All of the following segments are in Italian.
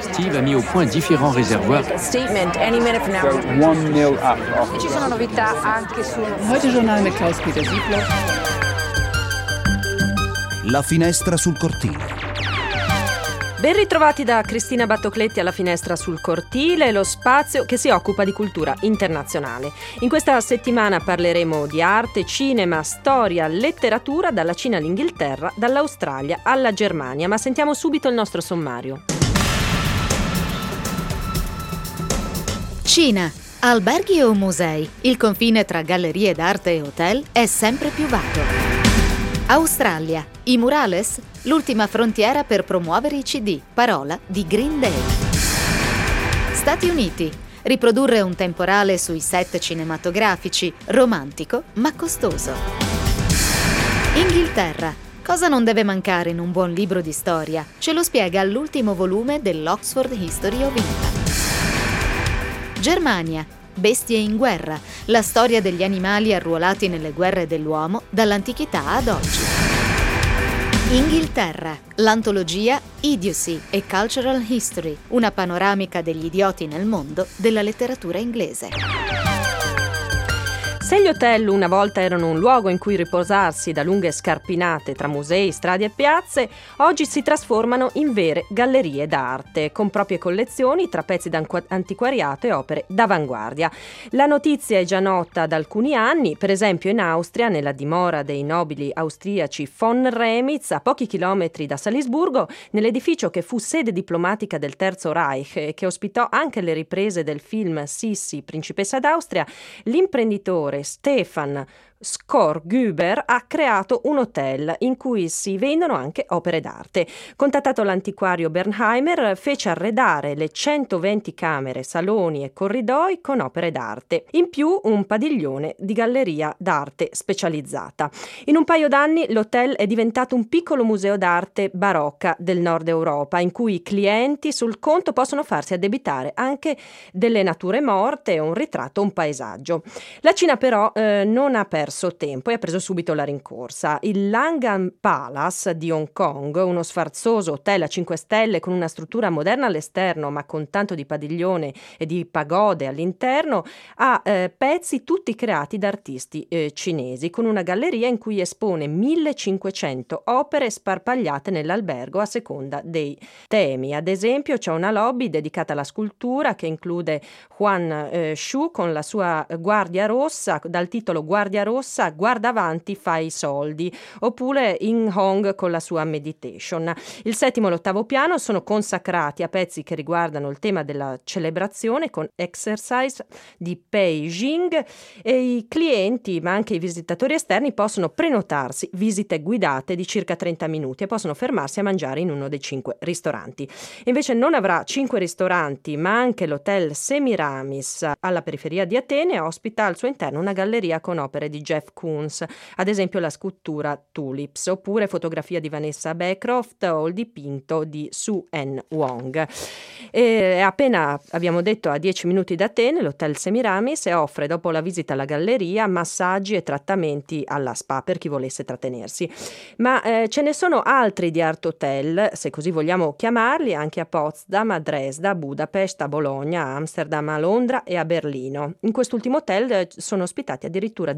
Steve a mis au point différents réservoirs. Statement any minute from now. 1-0 up. Ci sono novità anche sul Heute Journal mit Klaus-Peter Siebler. La finestra sul cortile. Ben ritrovati da Cristina Battocletti alla Finestra sul Cortile, lo spazio che si occupa di cultura internazionale. In questa settimana parleremo di arte, cinema, storia, letteratura, dalla Cina all'Inghilterra, dall'Australia alla Germania, ma sentiamo subito il nostro sommario. Cina. Alberghi o musei? Il confine tra gallerie d'arte e hotel è sempre più vago. Australia. I murales? L'ultima frontiera per promuovere i CD. Parola di Green Day. Stati Uniti. Riprodurre un temporale sui set cinematografici. Romantico ma costoso. Inghilterra. Cosa non deve mancare in un buon libro di storia? Ce lo spiega l'ultimo volume dell'Oxford History of England. Germania. Bestie in guerra, la storia degli animali arruolati nelle guerre dell'uomo dall'antichità ad oggi. Inghilterra, l'antologia Idiocy e Cultural History, una panoramica degli idioti nel mondo della letteratura inglese. Se gli hotel una volta erano un luogo in cui riposarsi da lunghe scarpinate tra musei, strade e piazze, oggi si trasformano in vere gallerie d'arte, con proprie collezioni tra pezzi d'antiquariato e opere d'avanguardia. La notizia è già nota da alcuni anni, per esempio in Austria, nella dimora dei nobili austriaci von Remitz, a pochi chilometri da Salisburgo, nell'edificio che fu sede diplomatica del Terzo Reich e che ospitò anche le riprese del film Sissi, principessa d'Austria, l'imprenditore Stefan Skorgüber ha creato un hotel in cui si vendono anche opere d'arte. Contattato l'antiquario Bernheimer, fece arredare le 120 camere, saloni e corridoi con opere d'arte. In più un padiglione di galleria d'arte specializzata. In un paio d'anni l'hotel è diventato un piccolo museo d'arte barocca del nord Europa, in cui i clienti sul conto possono farsi addebitare anche delle nature morte, un ritratto, un paesaggio. La Cina però non ha perso tempo e ha preso subito la rincorsa. Il Langham Palace di Hong Kong, uno sfarzoso hotel a 5 stelle con una struttura moderna all'esterno ma con tanto di padiglione e di pagode all'interno, ha pezzi tutti creati da artisti cinesi, con una galleria in cui espone 1500 opere sparpagliate nell'albergo a seconda dei temi. Ad esempio c'è una lobby dedicata alla scultura che include Huan Shu con la sua guardia rossa, dal titolo Guardia rossa, guarda avanti, fai i soldi, oppure In Hong con la sua Meditation. Il settimo e l'ottavo piano sono consacrati a pezzi che riguardano il tema della celebrazione con Exercise di Pei Jing, e i clienti ma anche i visitatori esterni possono prenotarsi visite guidate di circa 30 minuti e possono fermarsi a mangiare in uno dei 5 ristoranti. Invece non avrà 5 ristoranti, ma anche l'hotel Semiramis alla periferia di Atene ospita al suo interno una galleria con opere di Jeff Koons, ad esempio la scultura Tulips, oppure fotografia di Vanessa Bancroft o il dipinto di Su En Wong. E appena, abbiamo detto, a 10 minuti da Atene, l'hotel Semiramis e offre, dopo la visita alla galleria, massaggi e trattamenti alla spa per chi volesse trattenersi. Ma ce ne sono altri di art hotel, se così vogliamo chiamarli, anche a Potsdam, a Dresda, a Budapest, a Bologna, a Amsterdam, a Londra e a Berlino. In quest'ultimo hotel sono ospitati addirittura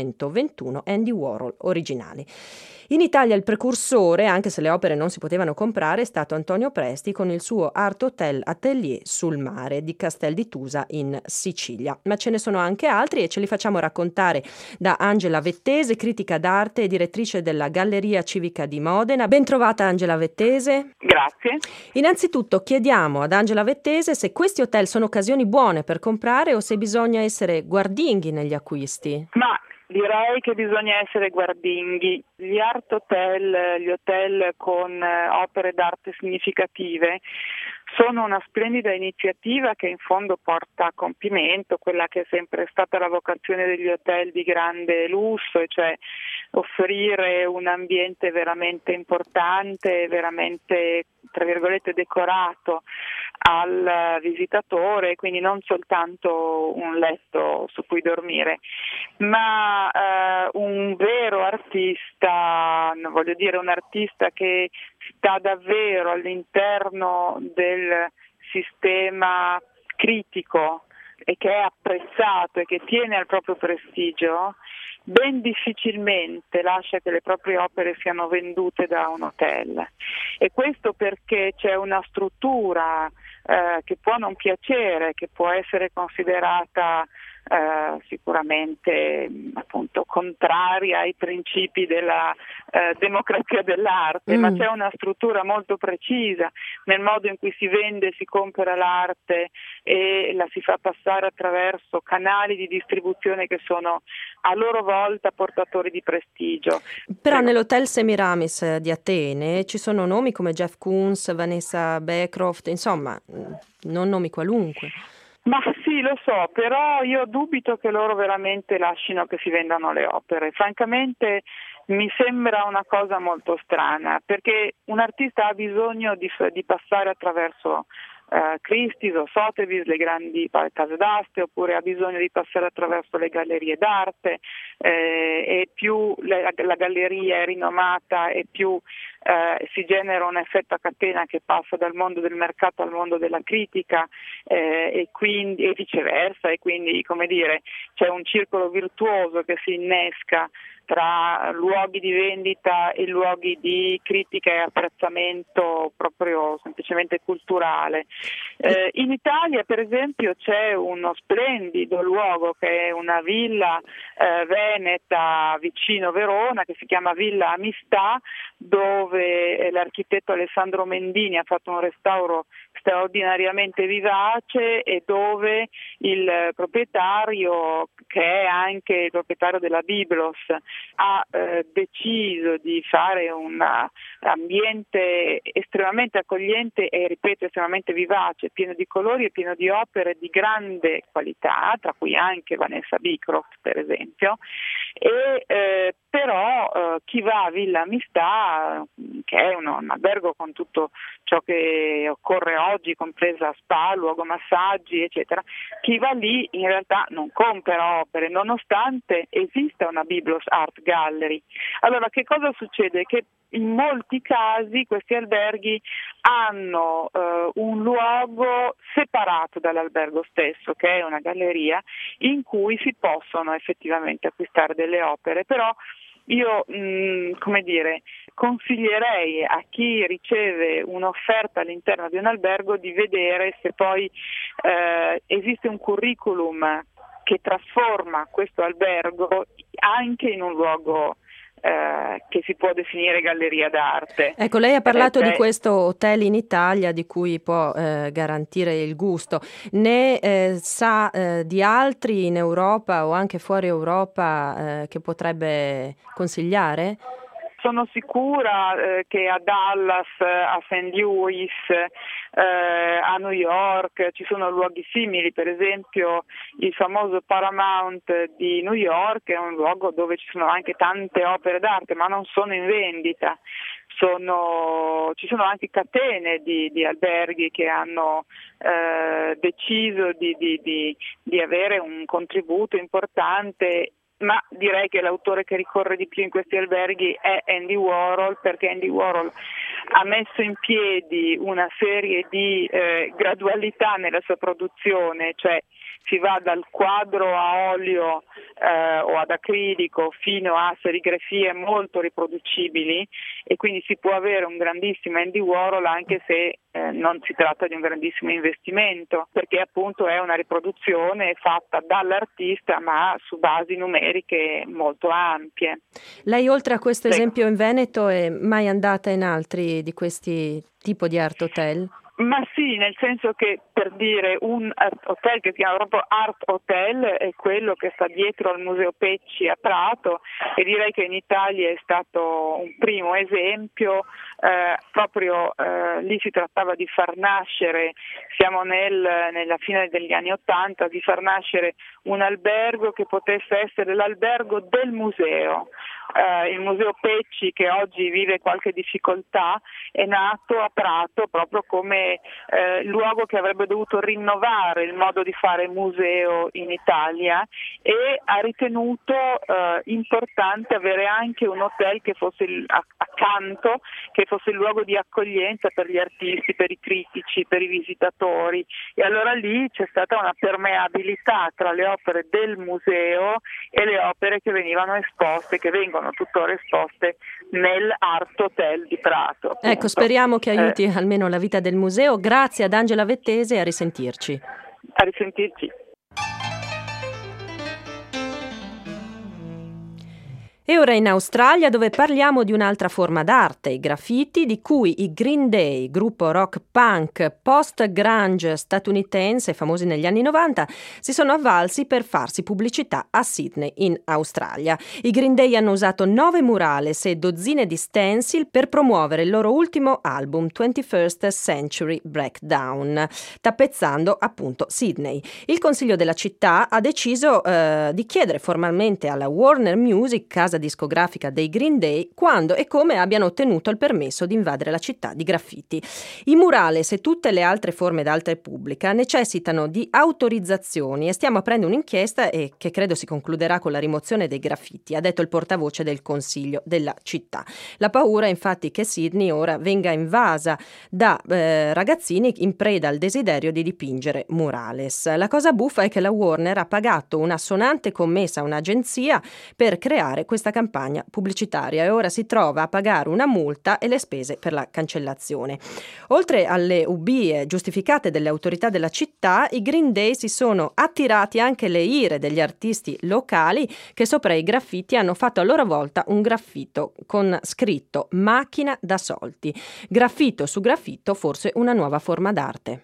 221 Andy Warhol originali. In Italia il precursore, anche se le opere non si potevano comprare, è stato Antonio Presti con il suo Art Hotel Atelier sul mare di Castel di Tusa in Sicilia. Ma ce ne sono anche altri e ce li facciamo raccontare da Angela Vettese, critica d'arte e direttrice della Galleria Civica di Modena. Ben trovata Angela Vettese. Grazie. Innanzitutto chiediamo ad Angela Vettese se questi hotel sono occasioni buone per comprare o se bisogna essere guardinghi negli acquisti. Ma direi che bisogna essere guardinghi. Gli art hotel, gli hotel con opere d'arte significative sono una splendida iniziativa che in fondo porta a compimento quella che è sempre stata la vocazione degli hotel di grande lusso, cioè offrire un ambiente veramente importante, veramente tra virgolette decorato al visitatore, quindi non soltanto un letto su cui dormire, ma un vero artista, voglio dire un artista che sta davvero all'interno del sistema critico e che è apprezzato e che tiene al proprio prestigio, ben difficilmente lascia che le proprie opere siano vendute da un hotel. E questo perché c'è una struttura che può non piacere, che può essere considerata sicuramente appunto contraria ai principi della democrazia dell'arte, ma c'è una struttura molto precisa nel modo in cui si vende, si compra l'arte e la si fa passare attraverso canali di distribuzione che sono a loro volta portatori di prestigio. Però nell'Hotel Semiramis di Atene ci sono nomi come Jeff Koons, Vanessa Bancroft, insomma, non nomi qualunque. Ma sì, lo so, però io dubito che loro veramente lascino che si vendano le opere. Francamente mi sembra una cosa molto strana, perché un artista ha bisogno di passare attraverso Christie's o Sotheby's, le grandi case d'aste, oppure ha bisogno di passare attraverso le gallerie d'arte, e più la galleria è rinomata e più si genera un effetto a catena che passa dal mondo del mercato al mondo della critica, e quindi e viceversa, e quindi, come dire, c'è un circolo virtuoso che si innesca tra luoghi di vendita e luoghi di critica e apprezzamento proprio semplicemente culturale. In Italia, per esempio, c'è uno splendido luogo che è una villa veneta vicino Verona, che si chiama Villa Amistà, dove l'architetto Alessandro Mendini ha fatto un restauro straordinariamente vivace e dove il proprietario, che è anche il proprietario della Biblos, ha deciso di fare un ambiente estremamente accogliente e, ripeto, estremamente vivace, pieno di colori e pieno di opere di grande qualità, tra cui anche Vanessa Bancroft, per esempio. E però chi va a Villa Amistà, che è un albergo con tutto ciò che occorre oggi, compresa spa, luogo massaggi, eccetera, chi va lì in realtà non compra opere, nonostante esista una Biblos Art Gallery. Allora, che cosa succede? Che in molti casi questi alberghi hanno un luogo separato dall'albergo stesso, che è una galleria, in cui si possono effettivamente acquistare delle opere, però io consiglierei a chi riceve un'offerta all'interno di un albergo di vedere se poi esiste un curriculum che trasforma questo albergo anche in un luogo che si può definire galleria d'arte. Ecco, lei ha parlato di questo hotel in Italia di cui può garantire il gusto. Ne sa di altri in Europa o anche fuori Europa che potrebbe consigliare? Sono sicura che a Dallas, a St. Louis, a New York ci sono luoghi simili. Per esempio il famoso Paramount di New York è un luogo dove ci sono anche tante opere d'arte, ma non sono in vendita. Ci sono anche catene di alberghi che hanno deciso di avere un contributo importante, ma direi che l'autore che ricorre di più in questi alberghi è Andy Warhol, perché Andy Warhol ha messo in piedi una serie di gradualità nella sua produzione, cioè si va dal quadro a olio o ad acrilico fino a serigrafie molto riproducibili, e quindi si può avere un grandissimo Andy Warhol anche se non si tratta di un grandissimo investimento, perché appunto è una riproduzione fatta dall'artista ma su basi numeriche molto ampie. Lei, oltre a questo esempio in Veneto, è mai andata in altri di questi tipo di art hotel? Ma sì, nel senso che, per dire, un hotel che si chiama proprio Art Hotel è quello che sta dietro al Museo Pecci a Prato, e direi che in Italia è stato un primo esempio. Proprio lì si trattava di far nascere, siamo nella fine degli anni '80, di far nascere un albergo che potesse essere l'albergo del museo, il Museo Pecci, che oggi vive qualche difficoltà, è nato a Prato proprio come luogo che avrebbe dovuto rinnovare il modo di fare museo in Italia, e ha ritenuto importante avere anche un hotel che fosse accanto, che fosse il luogo di accoglienza per gli artisti, per i critici, per i visitatori, e allora lì c'è stata una permeabilità tra le opere del museo e le opere che venivano esposte, che vengono tuttora esposte nel Art Hotel di Prato. Appunto. Ecco, speriamo che aiuti almeno la vita del museo. Grazie ad Angela Vettese e a risentirci. A risentirci. E ora in Australia, dove parliamo di un'altra forma d'arte, i graffiti, di cui i Green Day, gruppo rock punk post-grunge statunitense famosi negli anni 90, si sono avvalsi per farsi pubblicità a Sydney in Australia. I Green Day hanno usato 9 murales e dozzine di stencil per promuovere il loro ultimo album 21st Century Breakdown, tappezzando appunto Sydney. Il Consiglio della città ha deciso di chiedere formalmente alla Warner Music, casa discografica dei Green Day, quando e come abbiano ottenuto il permesso di invadere la città di graffiti. I murales e tutte le altre forme d'arte pubblica necessitano di autorizzazioni e stiamo aprendo un'inchiesta che credo si concluderà con la rimozione dei graffiti, ha detto il portavoce del Consiglio della città. La paura è infatti che Sydney ora venga invasa da ragazzini in preda al desiderio di dipingere murales. La cosa buffa è che la Warner ha pagato una sonante commessa a un'agenzia per creare questa campagna pubblicitaria e ora si trova a pagare una multa e le spese per la cancellazione. Oltre alle ubbie giustificate delle autorità della città, i Green Day si sono attirati anche le ire degli artisti locali che sopra i graffiti hanno fatto a loro volta un graffito con scritto "macchina da soldi". Graffito su graffito, forse una nuova forma d'arte.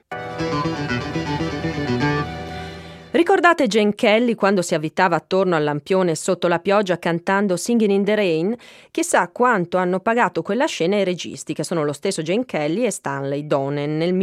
Ricordate Gene Kelly quando si avvitava attorno al lampione sotto la pioggia cantando Singing in the Rain? Chissà quanto hanno pagato quella scena i registi, che sono lo stesso Gene Kelly e Stanley Donen, nel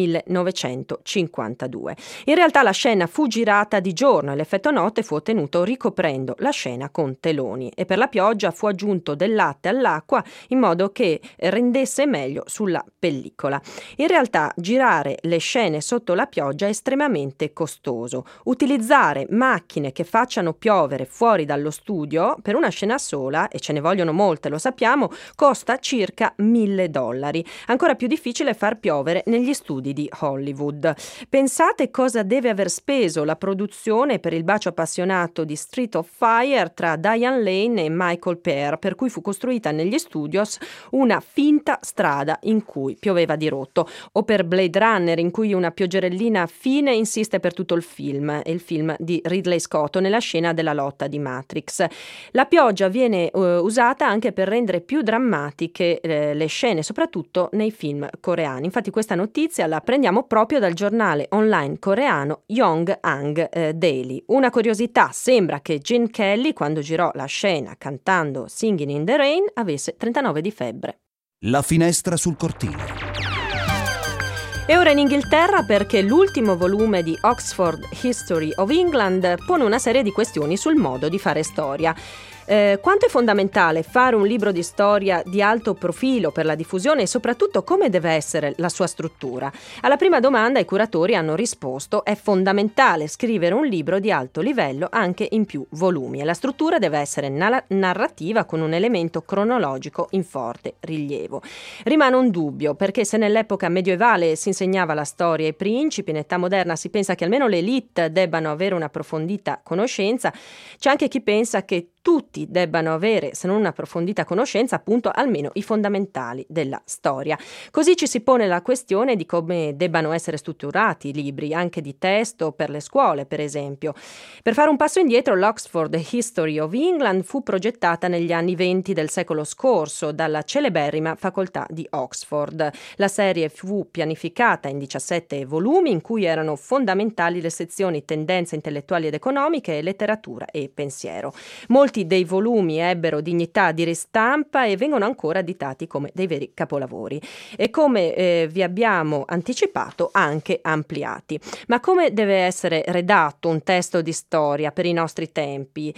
1952. In realtà la scena fu girata di giorno e l'effetto notte fu ottenuto ricoprendo la scena con teloni, e per la pioggia fu aggiunto del latte all'acqua in modo che rendesse meglio sulla pellicola. In realtà girare le scene sotto la pioggia è estremamente costoso. Utilizzare macchine che facciano piovere fuori dallo studio per una scena sola, e ce ne vogliono molte, lo sappiamo, costa circa $1.000. Ancora più difficile far piovere negli studi di Hollywood. Pensate cosa deve aver speso la produzione per il bacio appassionato di Street of Fire tra Diane Lane e Michael Pear, per cui fu costruita negli studios una finta strada in cui pioveva di rotto, o per Blade Runner, in cui una pioggerellina fine insiste per tutto il film, il film di Ridley Scott, nella scena della lotta di Matrix. La pioggia viene usata anche per rendere più drammatiche le scene, soprattutto nei film coreani. Infatti questa notizia la prendiamo proprio dal giornale online coreano Yonhap Daily. Una curiosità: sembra che Gene Kelly, quando girò la scena cantando Singing in the Rain, avesse 39 di febbre. La finestra sul cortile. E ora in Inghilterra, perché l'ultimo volume di Oxford History of England pone una serie di questioni sul modo di fare storia. Quanto è fondamentale fare un libro di storia di alto profilo per la diffusione e soprattutto come deve essere la sua struttura? Alla prima domanda i curatori hanno risposto: è fondamentale scrivere un libro di alto livello anche in più volumi, e la struttura deve essere narrativa con un elemento cronologico in forte rilievo. Rimane un dubbio, perché se nell'epoca medievale si insegnava la storia ai principi, in età moderna si pensa che almeno l'élite debbano avere un'approfondita conoscenza, c'è anche chi pensa che tutti debbano avere, se non un'approfondita conoscenza, appunto almeno i fondamentali della storia. Così ci si pone la questione di come debbano essere strutturati i libri, anche di testo per le scuole, per esempio. Per fare un passo indietro, l'Oxford History of England fu progettata negli anni 20 del secolo scorso dalla celeberrima facoltà di Oxford. La serie fu pianificata in 17 volumi, in cui erano fondamentali le sezioni tendenze intellettuali ed economiche e letteratura e pensiero. Molti molti dei volumi ebbero dignità di ristampa e vengono ancora additati come dei veri capolavori e come vi abbiamo anticipato anche ampliati. Ma come deve essere redatto un testo di storia per i nostri tempi?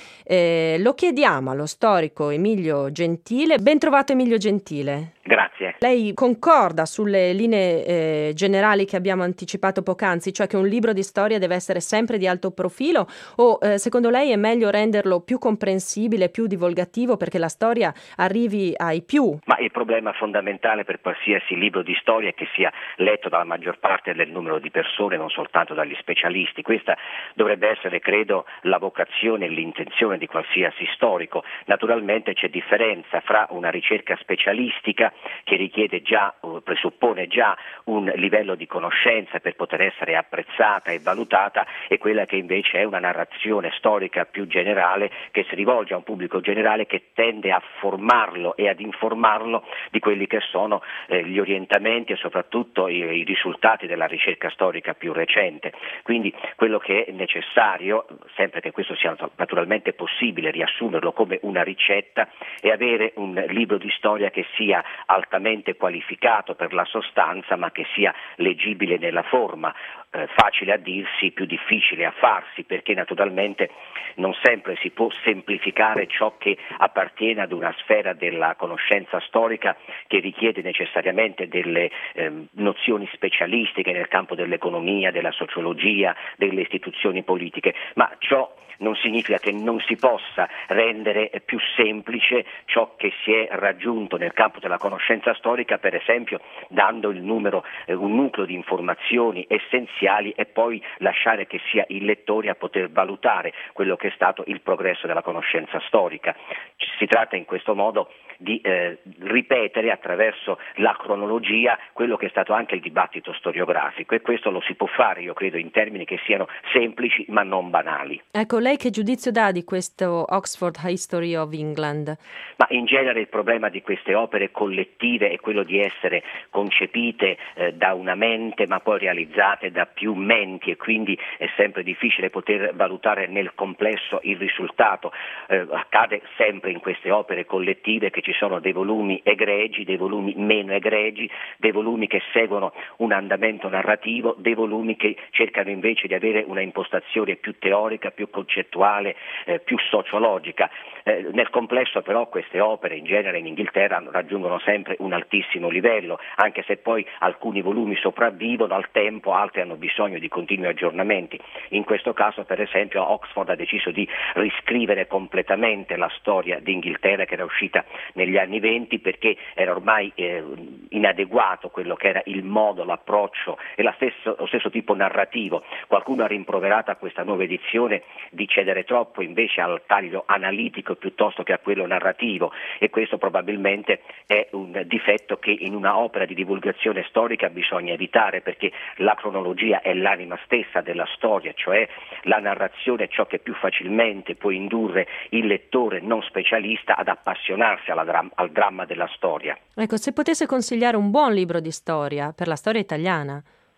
Lo chiediamo allo storico Emilio Gentile. Ben trovato Emilio Gentile. Grazie. Lei concorda sulle linee generali che abbiamo anticipato poc'anzi, cioè che un libro di storia deve essere sempre di alto profilo, o secondo lei è meglio renderlo più comprensibile, più divulgativo perché la storia arrivi ai più? Ma il problema fondamentale per qualsiasi libro di storia è che sia letto dalla maggior parte del numero di persone, non soltanto dagli specialisti. Questa dovrebbe essere, credo, la vocazione e l'intenzione di qualsiasi storico. Naturalmente c'è differenza fra una ricerca specialistica che richiede già, presuppone già un livello di conoscenza per poter essere apprezzata e valutata, e quella che invece è una narrazione storica più generale che si rivolge a un pubblico generale, che tende a formarlo e ad informarlo di quelli che sono gli orientamenti e soprattutto i risultati della ricerca storica più recente. Quindi quello che è necessario, sempre che questo sia naturalmente possibile, riassumerlo come una ricetta, è avere un libro di storia che sia altamente qualificato per la sostanza, ma che sia leggibile nella forma, facile a dirsi, più difficile a farsi, perché naturalmente non sempre si può semplificare ciò che appartiene ad una sfera della conoscenza storica che richiede necessariamente delle nozioni specialistiche nel campo dell'economia, della sociologia, delle istituzioni politiche, ma ciò non significa che non si possa rendere più semplice ciò che si è raggiunto nel campo della conoscenza storica, per esempio dando un nucleo di informazioni essenziali e poi lasciare che sia il lettore a poter valutare quello che è stato il progresso della conoscenza storica. Si tratta in questo modo di ripetere attraverso la cronologia quello che è stato anche il dibattito storiografico, e questo lo si può fare, io credo, in termini che siano semplici ma non banali. Ecco, lei che giudizio dà di questo Oxford History of England? Ma in genere il problema di queste opere collettive è quello di essere concepite da una mente ma poi realizzate da più menti, e quindi è sempre difficile poter valutare nel complesso il risultato. Accade sempre in queste opere collettive che ci sono dei volumi egregi, dei volumi meno egregi, dei volumi che seguono un andamento narrativo, dei volumi che cercano invece di avere una impostazione più teorica, più concettuale, più sociologica. Nel complesso però queste opere in genere in Inghilterra raggiungono sempre un altissimo livello, anche se poi alcuni volumi sopravvivono al tempo, altri hanno bisogno di continui aggiornamenti. In questo caso, per esempio, Oxford ha deciso di riscrivere completamente la storia d'Inghilterra, che era uscita negli anni '20, perché era ormai inadeguato quello che era il modo, l'approccio e lo stesso tipo narrativo. Qualcuno ha rimproverato a questa nuova edizione di cedere troppo invece al taglio analitico piuttosto che a quello narrativo, e questo probabilmente è un difetto che in una opera di divulgazione storica bisogna evitare, perché la cronologia è l'anima stessa della storia, cioè la narrazione è ciò che più facilmente può indurre il lettore non specialista ad appassionarsi al dramma della storia. Ecco, se potesse consigliare un buon libro di storia per la storia italiana?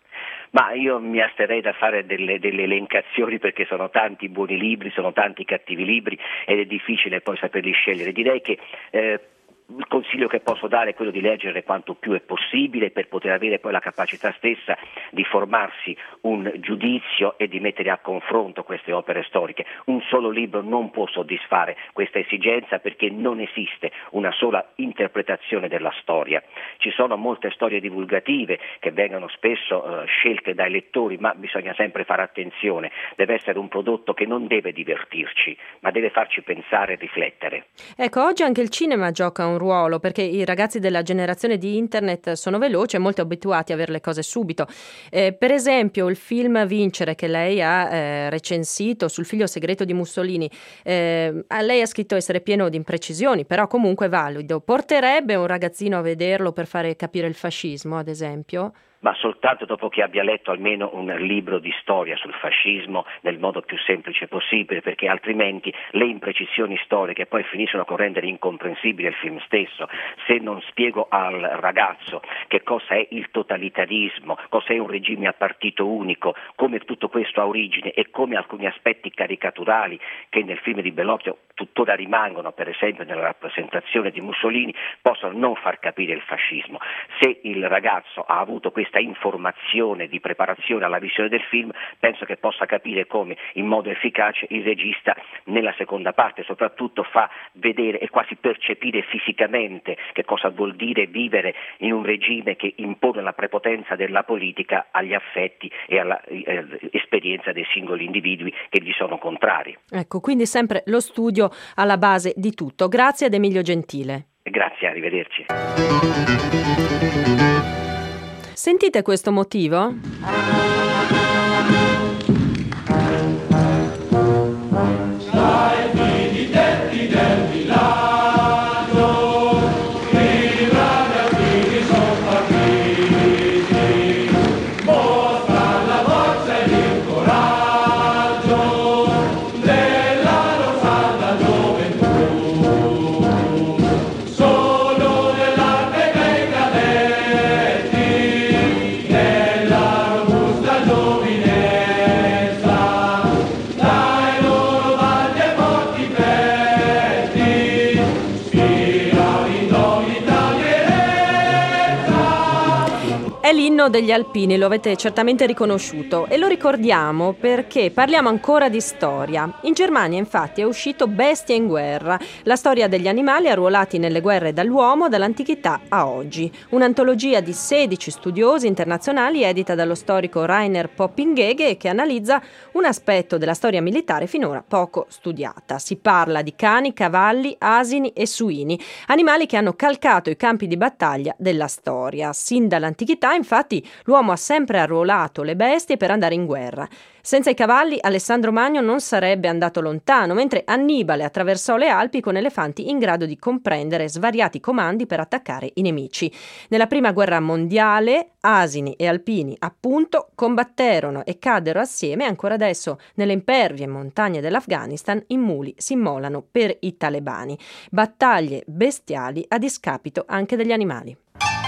Ma io mi asterrei da fare delle elencazioni, perché sono tanti buoni libri, sono tanti cattivi libri ed è difficile poi saperli scegliere. Direi che il consiglio che posso dare è quello di leggere quanto più è possibile per poter avere poi la capacità stessa di formarsi un giudizio e di mettere a confronto queste opere storiche. Un solo libro non può soddisfare questa esigenza, perché non esiste una sola interpretazione della storia. Ci sono molte storie divulgative che vengono spesso scelte dai lettori, ma bisogna sempre fare attenzione. Deve essere un prodotto che non deve divertirci, ma deve farci pensare e riflettere. Ecco, oggi anche il cinema gioca un ruolo, perché i ragazzi della generazione di internet sono veloci e molto abituati a avere le cose subito. Per esempio il film Vincere, che lei ha recensito, sul figlio segreto di Mussolini, lei ha scritto essere pieno di imprecisioni, però comunque valido. Porterebbe un ragazzino a vederlo per fare capire il fascismo, ad esempio? ma soltanto dopo che abbia letto almeno un libro di storia sul fascismo nel modo più semplice possibile, perché altrimenti le imprecisioni storiche poi finiscono con rendere incomprensibile il film stesso. Se non spiego al ragazzo che cosa è il totalitarismo, cosa è un regime a partito unico, come tutto questo ha origine e come alcuni aspetti caricaturali che nel film di Bellocchio tuttora rimangono, per esempio nella rappresentazione di Mussolini, possono non far capire il fascismo. Se il ragazzo ha avuto questa informazione di preparazione alla visione del film, penso che possa capire come in modo efficace il regista nella seconda parte soprattutto fa vedere e quasi percepire fisicamente che cosa vuol dire vivere in un regime che impone la prepotenza della politica agli affetti e all'esperienza dei singoli individui che gli sono contrari. Ecco, quindi sempre lo studio alla base di tutto. Grazie ad Emilio Gentile. Grazie, arrivederci. Sentite questo motivo? È l'inno degli alpini, lo avete certamente riconosciuto e lo ricordiamo perché parliamo ancora di storia. In Germania infatti è uscito Bestie in guerra, la storia degli animali arruolati nelle guerre dall'uomo dall'antichità a oggi. Un'antologia di 16 studiosi internazionali edita dallo storico Rainer Poppingegge che analizza un aspetto della storia militare finora poco studiata. Si parla di cani, cavalli, asini e suini, animali che hanno calcato i campi di battaglia della storia. Sin dall'antichità infatti l'uomo ha sempre arruolato le bestie per andare in guerra. Senza i cavalli Alessandro Magno non sarebbe andato lontano, mentre Annibale attraversò le Alpi con elefanti in grado di comprendere svariati comandi per attaccare i nemici. Nella prima guerra mondiale asini e alpini appunto combatterono e caddero assieme. Ancora adesso nelle impervie montagne dell'Afghanistan i muli si immolano per i talebani. Battaglie bestiali a discapito anche degli animali.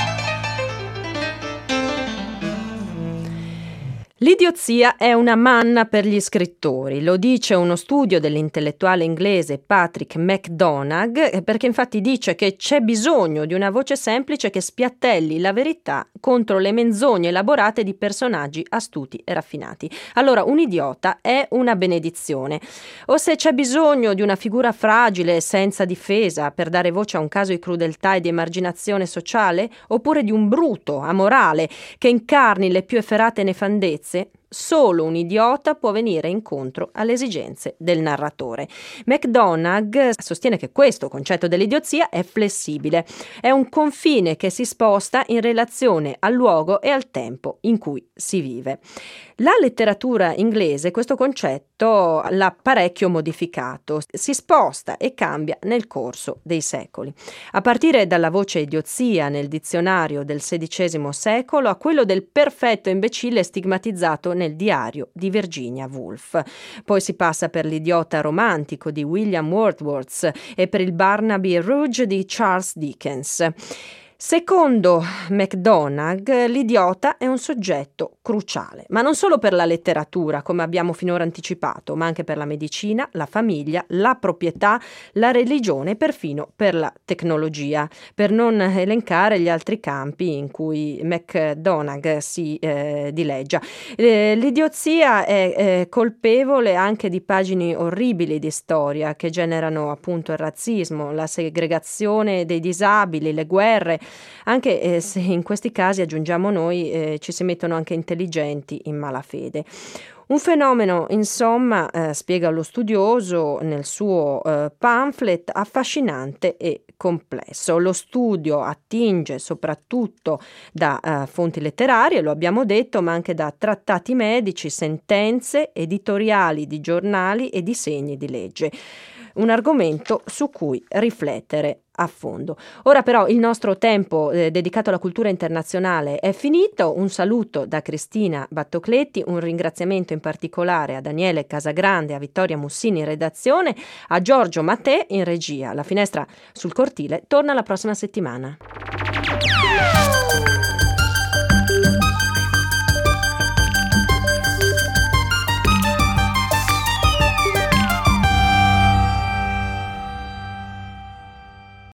L'idiozia è una manna per gli scrittori, lo dice uno studio dell'intellettuale inglese Patrick McDonagh, perché infatti dice che c'è bisogno di una voce semplice che spiattelli la verità contro le menzogne elaborate di personaggi astuti e raffinati. Allora, un idiota è una benedizione. O se c'è bisogno di una figura fragile e senza difesa per dare voce a un caso di crudeltà e di emarginazione sociale, oppure di un bruto amorale che incarni le più efferate nefandezze, solo un idiota può venire incontro alle esigenze del narratore. McDonagh sostiene che questo concetto dell'idiozia è flessibile, è un confine che si sposta in relazione al luogo e al tempo in cui si vive. La letteratura inglese questo concetto l'ha parecchio modificato, si sposta e cambia nel corso dei secoli. A partire dalla voce idiozia nel dizionario del XVI secolo a quello del perfetto imbecille stigmatizzato nel diario di Virginia Woolf. Poi si passa per l'idiota romantico di William Wordsworth e per il Barnaby Rudge di Charles Dickens. Secondo McDonagh, l'idiota è un soggetto cruciale, ma non solo per la letteratura, come abbiamo finora anticipato, ma anche per la medicina, la famiglia, la proprietà, la religione e perfino per la tecnologia, per non elencare gli altri campi in cui McDonagh si dileggia. L'idiozia è colpevole anche di pagine orribili di storia che generano appunto il razzismo, la segregazione dei disabili, le guerre, anche se in questi casi, aggiungiamo noi, ci si mettono anche intelligenti in malafede. Un fenomeno, insomma, spiega lo studioso nel suo pamphlet, affascinante e complesso. Lo studio attinge soprattutto da fonti letterarie, lo abbiamo detto, ma anche da trattati medici, sentenze, editoriali di giornali e disegni di legge. un argomento su cui riflettere a fondo. Ora però il nostro tempo dedicato alla cultura internazionale è finito. Un saluto da Cristina Battocletti, un ringraziamento in particolare a Daniele Casagrande, a Vittoria Mussini in redazione, a Giorgio Mattè in regia. La finestra sul cortile torna la prossima settimana.